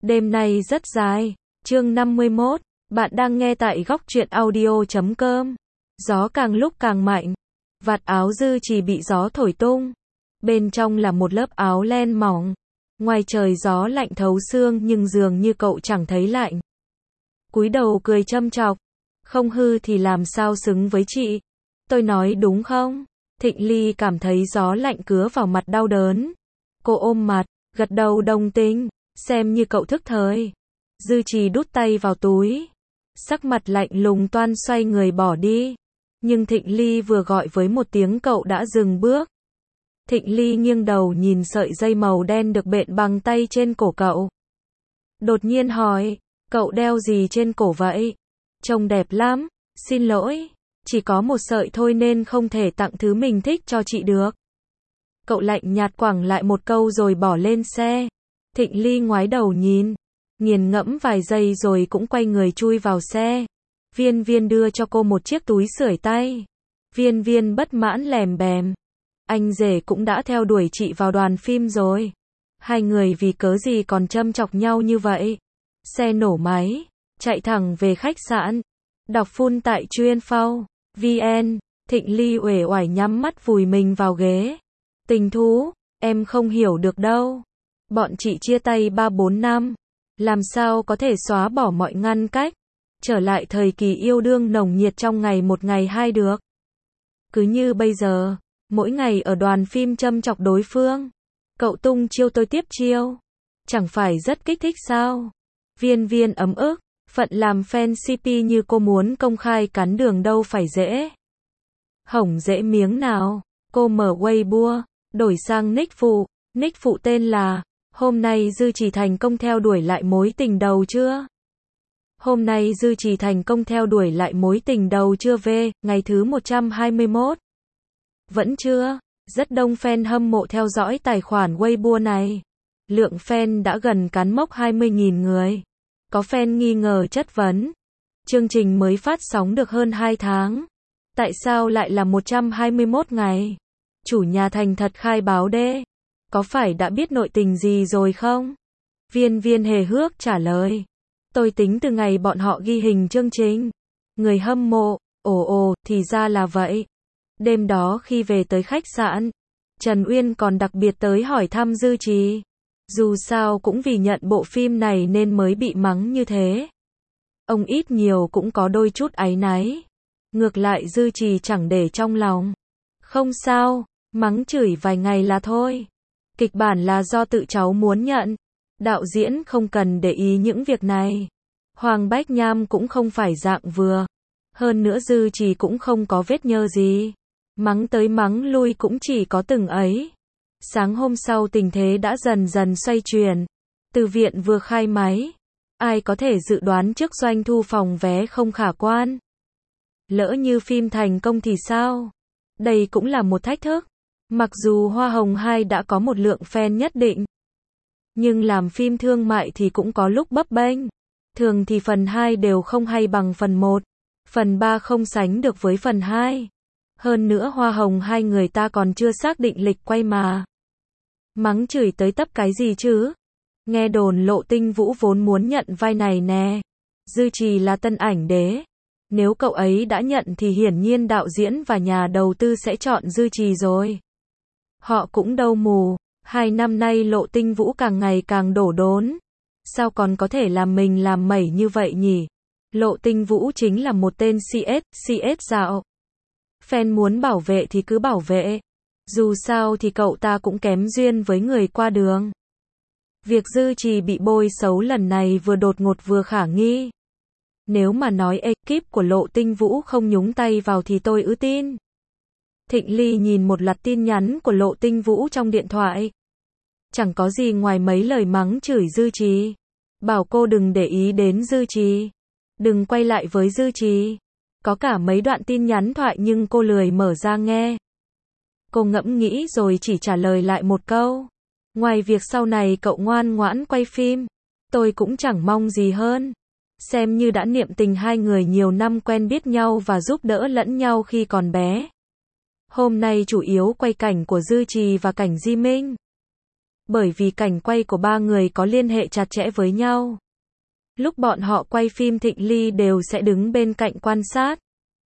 Đêm nay rất dài. Chương 51. Bạn đang nghe tại góc truyện audio.com. Gió càng lúc càng mạnh. Vạt áo Dư Trì bị gió thổi tung. Bên trong là một lớp áo len mỏng. Ngoài trời gió lạnh thấu xương nhưng dường như cậu chẳng thấy lạnh. Cúi đầu cười châm chọc. Không hư thì làm sao xứng với chị. Tôi nói đúng không? Thịnh Ly cảm thấy gió lạnh cứa vào mặt đau đớn. Cô ôm mặt, gật đầu đồng tình, xem như cậu thức thời. Dư Trì đút tay vào túi. Sắc mặt lạnh lùng toan xoay người bỏ đi. Nhưng Thịnh Ly vừa gọi với một tiếng cậu đã dừng bước. Thịnh Ly nghiêng đầu nhìn sợi dây màu đen được bện bằng tay trên cổ cậu. Đột nhiên hỏi, cậu đeo gì trên cổ vậy? Trông đẹp lắm, xin lỗi, chỉ có một sợi thôi nên không thể tặng thứ mình thích cho chị được. Cậu lạnh nhạt quẳng lại một câu rồi bỏ lên xe. Thịnh Ly ngoái đầu nhìn, nghiền ngẫm vài giây rồi cũng quay người chui vào xe. Viên Viên đưa cho cô một chiếc túi sưởi tay. Viên Viên bất mãn lèm bèm. Anh rể cũng đã theo đuổi chị vào đoàn phim rồi. Hai người vì cớ gì còn châm chọc nhau như vậy? Xe nổ máy, chạy thẳng về khách sạn. Đọc full tại chuyên.phao.vn. Thịnh Ly uể oải nhắm mắt vùi mình vào ghế. Tình thú, em không hiểu được đâu. Bọn chị chia tay 3-4 năm. Làm sao có thể xóa bỏ mọi ngăn cách, trở lại thời kỳ yêu đương nồng nhiệt trong ngày một ngày hai được. Cứ như bây giờ, mỗi ngày ở đoàn phim châm chọc đối phương. Cậu tung chiêu tôi tiếp chiêu. Chẳng phải rất kích thích sao? Viên Viên ấm ức, phận làm fan CP như cô muốn công khai cắn đường đâu phải dễ. Hổng dễ miếng nào. Cô mở Weibo, đổi sang nick phụ tên là hôm nay Dư Trì thành công theo đuổi lại mối tình đầu chưa? Hôm nay Dư Trì thành công theo đuổi lại mối tình đầu chưa về, ngày thứ 121. Vẫn chưa, rất đông fan hâm mộ theo dõi tài khoản Weibo này. Lượng fan đã gần cán mốc 20.000 người. Có fan nghi ngờ chất vấn. Chương trình mới phát sóng được hơn 2 tháng. Tại sao lại là 121 ngày? Chủ nhà thành thật khai báo đê. Có phải đã biết nội tình gì rồi không? Viên Viên hề hước trả lời. Tôi tính từ ngày bọn họ ghi hình chương trình. Người hâm mộ, thì ra là vậy. Đêm đó khi về tới khách sạn, Trần Uyên còn đặc biệt tới hỏi thăm Dư Trì. Dù sao cũng vì nhận bộ phim này nên mới bị mắng như thế. Ông ít nhiều cũng có đôi chút áy náy. Ngược lại Dư Trì chẳng để trong lòng. Không sao, mắng chửi vài ngày là thôi. Kịch bản là do tự cháu muốn nhận. Đạo diễn không cần để ý những việc này. Hoàng Bách Nham cũng không phải dạng vừa. Hơn nữa Dư Trì cũng không có vết nhơ gì. Mắng tới mắng lui cũng chỉ có từng ấy. Sáng hôm sau tình thế đã dần dần xoay chuyển. Từ viện vừa khai máy. Ai có thể dự đoán trước doanh thu phòng vé không khả quan. Lỡ như phim thành công thì sao? Đây cũng là một thách thức. Mặc dù Hoa Hồng 2 đã có một lượng fan nhất định. Nhưng làm phim thương mại thì cũng có lúc bấp bênh. Thường thì phần 2 đều không hay bằng phần 1. Phần 3 không sánh được với phần 2. Hơn nữa Hoa Hồng 2 người ta còn chưa xác định lịch quay mà. Mắng chửi tới tấp cái gì chứ? Nghe đồn Lộ Tinh Vũ vốn muốn nhận vai này nè. Dư Trì là tân ảnh đế. Nếu cậu ấy đã nhận thì hiển nhiên đạo diễn và nhà đầu tư sẽ chọn Dư Trì rồi. Họ cũng đâu mù. 2 năm nay Lộ Tinh Vũ càng ngày càng đổ đốn. Sao còn có thể làm mình làm mẩy như vậy nhỉ? Lộ Tinh Vũ chính là một tên CS dạo. Fan muốn bảo vệ thì cứ bảo vệ. Dù sao thì cậu ta cũng kém duyên với người qua đường. Việc Dư Trì bị bôi xấu lần này vừa đột ngột vừa khả nghi. Nếu mà nói ekip của Lộ Tinh Vũ không nhúng tay vào thì tôi tin. Thịnh Ly nhìn một loạt tin nhắn của Lộ Tinh Vũ trong điện thoại. Chẳng có gì ngoài mấy lời mắng chửi Dư Trì. Bảo cô đừng để ý đến Dư Trì. Đừng quay lại với Dư Trì. Có cả mấy đoạn tin nhắn thoại nhưng cô lười mở ra nghe. Cô ngẫm nghĩ rồi chỉ trả lời lại một câu. Ngoài việc sau này cậu ngoan ngoãn quay phim, tôi cũng chẳng mong gì hơn. Xem như đã niệm tình hai người nhiều năm quen biết nhau và giúp đỡ lẫn nhau khi còn bé. Hôm nay chủ yếu quay cảnh của Dư Trì và cảnh Di Minh. bởi vì cảnh quay của ba người có liên hệ chặt chẽ với nhau. Lúc bọn họ quay phim Thịnh Ly đều sẽ đứng bên cạnh quan sát.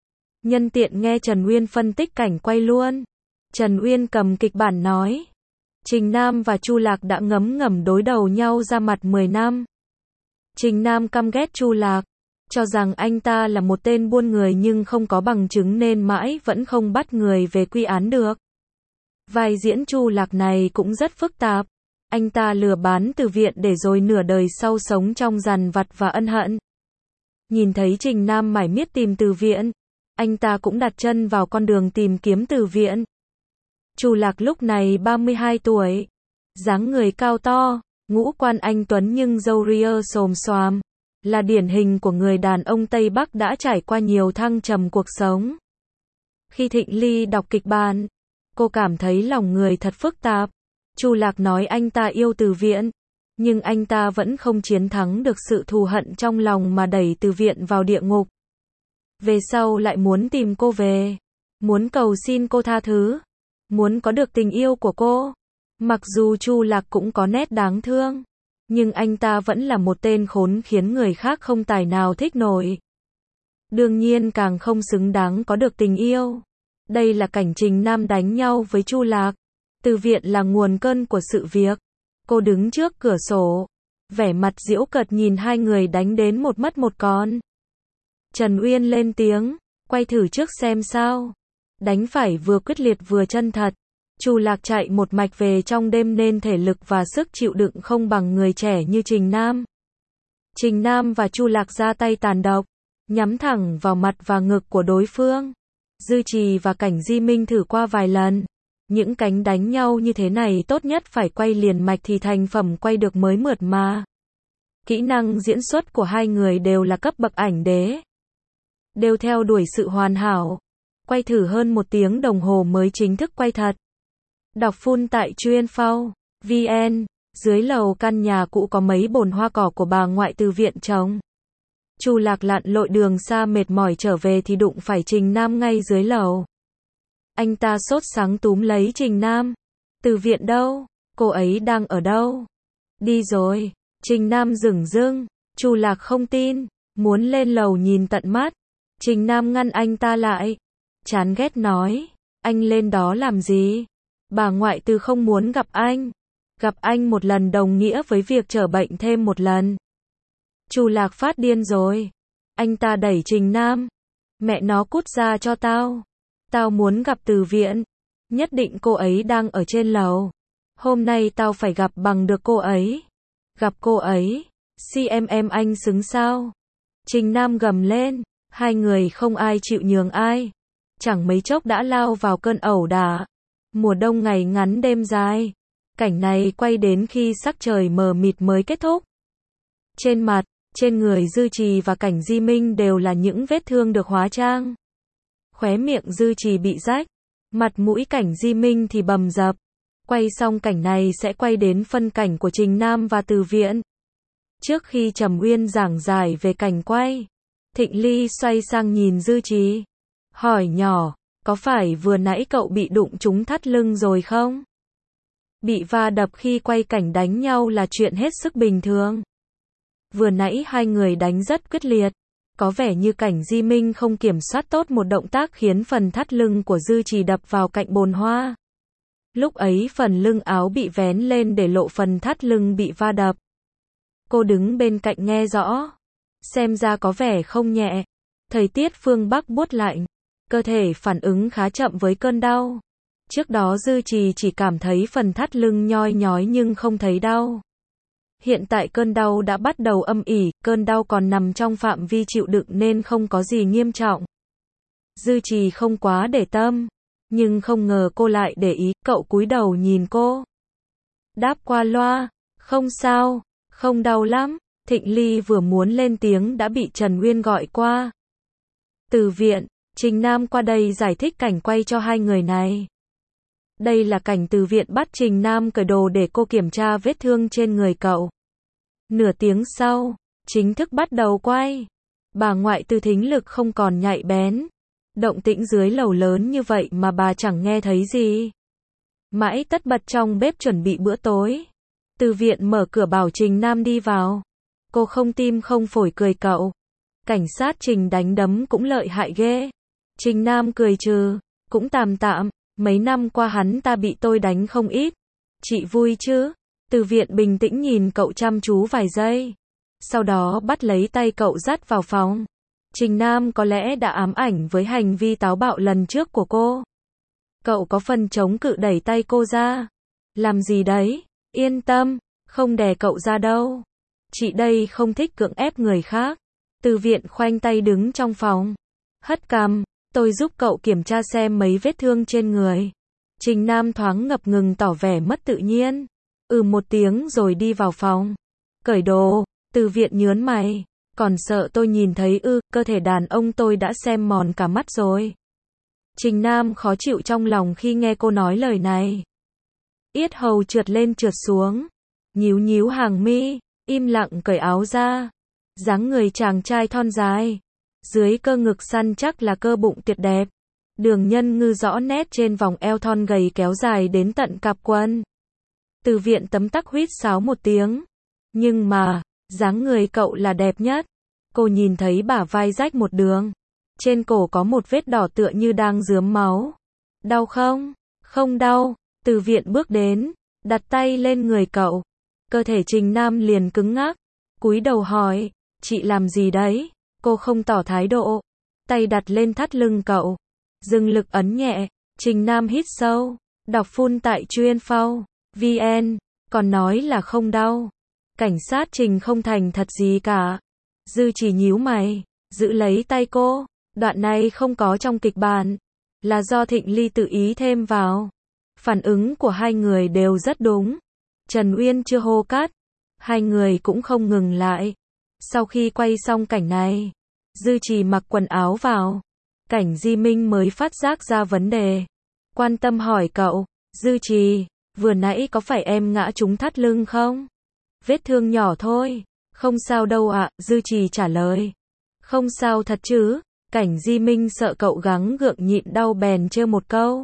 Nhân tiện nghe Trần Uyên phân tích cảnh quay luôn. Trần Uyên cầm kịch bản nói. Trình Nam và Chu Lạc đã ngấm ngầm đối đầu nhau ra mặt 10 năm. Trình Nam căm ghét Chu Lạc, cho rằng anh ta là một tên buôn người nhưng không có bằng chứng nên mãi vẫn không bắt người về quy án được. Vai diễn Chu Lạc này cũng rất phức tạp. Anh ta lừa bán từ viện để rồi nửa đời sau sống trong dằn vặt và ân hận. Nhìn thấy Trình Nam mải miết tìm từ viện, anh ta cũng đặt chân vào con đường tìm kiếm từ viện. Chu Lạc lúc này 32 tuổi, dáng người cao to, ngũ quan anh tuấn nhưng râu ria xồm xoàm, là điển hình của người đàn ông Tây Bắc đã trải qua nhiều thăng trầm cuộc sống. Khi Thịnh Ly đọc kịch bản, cô cảm thấy lòng người thật phức tạp. Chu Lạc nói anh ta yêu Từ Viện, nhưng anh ta vẫn không chiến thắng được sự thù hận trong lòng mà đẩy Từ Viện vào địa ngục. Về sau lại muốn tìm cô về, muốn cầu xin cô tha thứ, muốn có được tình yêu của cô. Mặc dù Chu Lạc cũng có nét đáng thương, nhưng anh ta vẫn là một tên khốn khiến người khác không tài nào thích nổi. Đương nhiên càng không xứng đáng có được tình yêu. Đây là cảnh Trình Nam đánh nhau với Chu Lạc. Từ Viện là nguồn cơn của sự việc. Cô đứng trước cửa sổ, vẻ mặt giễu cợt nhìn hai người đánh đến một mất một còn. Trần Uyên lên tiếng, quay thử trước xem sao. Đánh phải vừa quyết liệt vừa chân thật. Chu Lạc chạy một mạch về trong đêm nên thể lực và sức chịu đựng không bằng người trẻ như Trình Nam. Trình Nam và Chu Lạc ra tay tàn độc, nhắm thẳng vào mặt và ngực của đối phương. Dư Trì và Cảnh Di Minh thử qua vài lần. Những cánh đánh nhau như thế này tốt nhất phải quay liền mạch thì thành phẩm quay được mới mượt mà. Kỹ năng diễn xuất của hai người đều là cấp bậc ảnh đế. Đều theo đuổi sự hoàn hảo. Quay thử hơn 1 tiếng đồng hồ mới chính thức quay thật. Đọc full tại Truyện.vn. Dưới lầu căn nhà cũ có mấy bồn hoa cỏ của bà ngoại Từ Viện trồng. Chu Lạc lặn lội đường xa mệt mỏi trở về thì đụng phải Trình Nam ngay dưới lầu. Anh ta sốt sắng túm lấy Trình Nam. Từ Viện đâu? Cô ấy đang ở đâu? Đi rồi. Trình Nam dửng dưng. Chu Lạc không tin, muốn lên lầu nhìn tận mắt. Trình Nam ngăn anh ta lại. Chán ghét nói, anh lên đó làm gì? Bà ngoại Từ không muốn gặp anh. Gặp anh một lần đồng nghĩa với việc trở bệnh thêm một lần. Chu Lạc phát điên rồi. Anh ta đẩy Trình Nam. Mẹ nó cút ra cho tao. Tao muốn gặp Từ Viện. Nhất định cô ấy đang ở trên lầu. Hôm nay tao phải gặp bằng được cô ấy. Gặp cô ấy. CMM anh xứng sao? Trình Nam gầm lên. Hai người không ai chịu nhường ai. Chẳng mấy chốc đã lao vào cơn ẩu đả. Mùa đông ngày ngắn đêm dài. Cảnh này quay đến khi sắc trời mờ mịt mới kết thúc. Trên mặt, trên người Dư Trì và Cảnh Di Minh đều là những vết thương được hóa trang. Khóe miệng Dư Trì bị rách, mặt mũi Cảnh Di Minh thì bầm dập. Quay xong cảnh này sẽ quay đến phân cảnh của Trình Nam và Từ Viện. Trước khi Trầm Uyên giảng giải về cảnh quay, Thịnh Ly xoay sang nhìn Dư Trì, hỏi nhỏ, có phải vừa nãy cậu bị đụng trúng thắt lưng rồi không? Bị va đập khi quay cảnh đánh nhau là chuyện hết sức bình thường. Vừa nãy hai người đánh rất quyết liệt. Có vẻ như Cảnh Di Minh không kiểm soát tốt một động tác khiến phần thắt lưng của Dư Trì đập vào cạnh bồn hoa. Lúc ấy phần lưng áo bị vén lên để lộ phần thắt lưng bị va đập. Cô đứng bên cạnh nghe rõ. Xem ra có vẻ không nhẹ. Thời tiết phương Bắc buốt lạnh. Cơ thể phản ứng khá chậm với cơn đau. Trước đó Dư Trì chỉ cảm thấy phần thắt lưng nhoi nhói nhưng không thấy đau. Hiện tại cơn đau đã bắt đầu âm ỉ, cơn đau còn nằm trong phạm vi chịu đựng nên không có gì nghiêm trọng. Dư Trì không quá để tâm, nhưng không ngờ cô lại để ý, cậu cúi đầu nhìn cô. Đáp qua loa, không sao, không đau lắm. Thịnh Ly vừa muốn lên tiếng đã bị Trần Uyên gọi qua. Từ Viện, Trình Nam qua đây giải thích cảnh quay cho hai người này. Đây là cảnh Từ Viện bắt Trình Nam cởi đồ để cô kiểm tra vết thương trên người cậu. Nửa tiếng sau, chính thức bắt đầu quay. Bà ngoại Từ thính lực không còn nhạy bén. Động tĩnh dưới lầu lớn như vậy mà bà chẳng nghe thấy gì. Mãi tất bật trong bếp chuẩn bị bữa tối. Từ viện mở cửa bảo Trình Nam đi vào. Cô không tim không phổi cười cậu. Cảnh sát Trình đánh đấm cũng lợi hại ghê. Trình Nam cười trừ, cũng tạm tạm, mấy năm qua hắn ta bị tôi đánh không ít. Chị vui chứ? Từ viện bình tĩnh nhìn cậu chăm chú vài giây. Sau đó bắt lấy tay cậu dắt vào phòng. Trình Nam có lẽ đã ám ảnh với hành vi táo bạo lần trước của cô. Cậu có phần chống cự đẩy tay cô ra. Làm gì đấy? Yên tâm, không đè cậu ra đâu. Chị đây không thích cưỡng ép người khác. Từ viện khoanh tay đứng trong phòng. Hất cằm, tôi giúp cậu kiểm tra xem mấy vết thương trên người. Trình Nam thoáng ngập ngừng tỏ vẻ mất tự nhiên. Một tiếng rồi đi vào phòng. Cởi đồ, từ viện nhớn mày. Còn sợ tôi nhìn thấy cơ thể đàn ông tôi đã xem mòn cả mắt rồi. Trình Nam khó chịu trong lòng khi nghe cô nói lời này. Yết hầu trượt lên trượt xuống. Nhíu nhíu hàng mi, im lặng cởi áo ra. Dáng người chàng trai thon dài. Dưới cơ ngực săn chắc là cơ bụng tuyệt đẹp. Đường nhân ngư rõ nét trên vòng eo thon gầy kéo dài đến tận cặp quần. Từ viện tấm tắc huýt sáo một tiếng. Nhưng mà, dáng người cậu là đẹp nhất. Cô nhìn thấy bả vai rách một đường. Trên cổ có một vết đỏ tựa như đang rướm máu. Đau không? Không đau. Từ viện bước đến, đặt tay lên người cậu. Cơ thể Trình Nam liền cứng ngắc. Cúi đầu hỏi, chị làm gì đấy? Cô không tỏ thái độ. Tay đặt lên thắt lưng cậu. Dừng lực ấn nhẹ. Trình Nam hít sâu. Đọc full tại chuyên.vn. Còn nói là không đau. Cảnh sát Trình không thành thật gì cả. Dư chỉ nhíu mày, giữ lấy tay cô. Đoạn này không có trong kịch bản. Là do Thịnh Ly tự ý thêm vào. Phản ứng của hai người đều rất đúng. Trần Uyên chưa hô cắt. Hai người cũng không ngừng lại. Sau khi quay xong cảnh này, Dư Trì mặc quần áo vào. Cảnh Di Minh mới phát giác ra vấn đề. Quan tâm hỏi cậu, Dư Trì, vừa nãy có phải em ngã trúng thắt lưng không? Vết thương nhỏ thôi. Không sao đâu ạ, Dư Trì trả lời. Không sao thật chứ? Cảnh Di Minh sợ cậu gắng gượng nhịn đau bèn trêu một câu.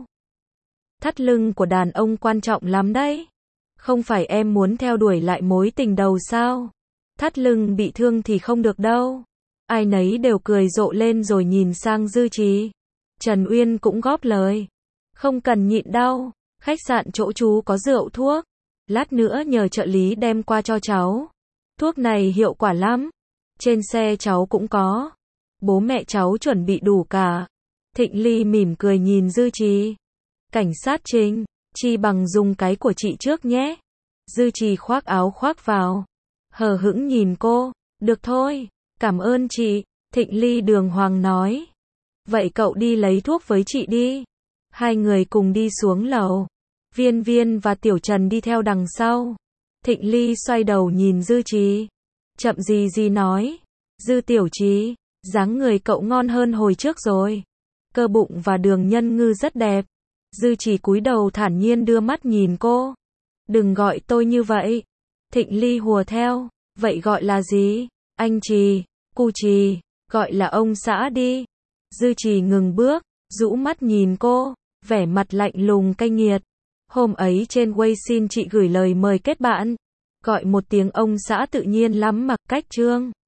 Thắt lưng của đàn ông quan trọng lắm đấy. Không phải em muốn theo đuổi lại mối tình đầu sao? Thắt lưng bị thương thì không được đâu. Ai nấy đều cười rộ lên rồi nhìn sang Dư Trì. Trần Uyên cũng góp lời. Không cần nhịn đau, khách sạn chỗ chú có rượu thuốc. Lát nữa nhờ trợ lý đem qua cho cháu. Thuốc này hiệu quả lắm. Trên xe cháu cũng có. Bố mẹ cháu chuẩn bị đủ cả. Thịnh Ly mỉm cười nhìn Dư Trì. Cảnh sát Trình, chi bằng dùng cái của chị trước nhé. Dư Trì khoác áo khoác vào. Hờ hững nhìn cô. Được thôi, cảm ơn chị. Thịnh Ly đường hoàng nói. Vậy cậu đi lấy thuốc với chị đi. Hai người cùng đi xuống lầu. Viên Viên và Tiểu Trần đi theo đằng sau. Thịnh Ly xoay đầu nhìn Dư Trì. Chậm gì gì nói. Dư Tiểu Trì, dáng người cậu ngon hơn hồi trước rồi. Cơ bụng và đường nhân ngư rất đẹp. Dư Trì cúi đầu thản nhiên đưa mắt nhìn cô. Đừng gọi tôi như vậy. Thịnh Ly hùa theo. Vậy gọi là gì? Anh Trì, cu Trì, gọi là ông xã đi. Dư Trì ngừng bước, rũ mắt nhìn cô, vẻ mặt lạnh lùng cay nghiệt. Hôm ấy trên Weixin chị gửi lời mời kết bạn. Gọi một tiếng ông xã tự nhiên lắm mặc cách trương.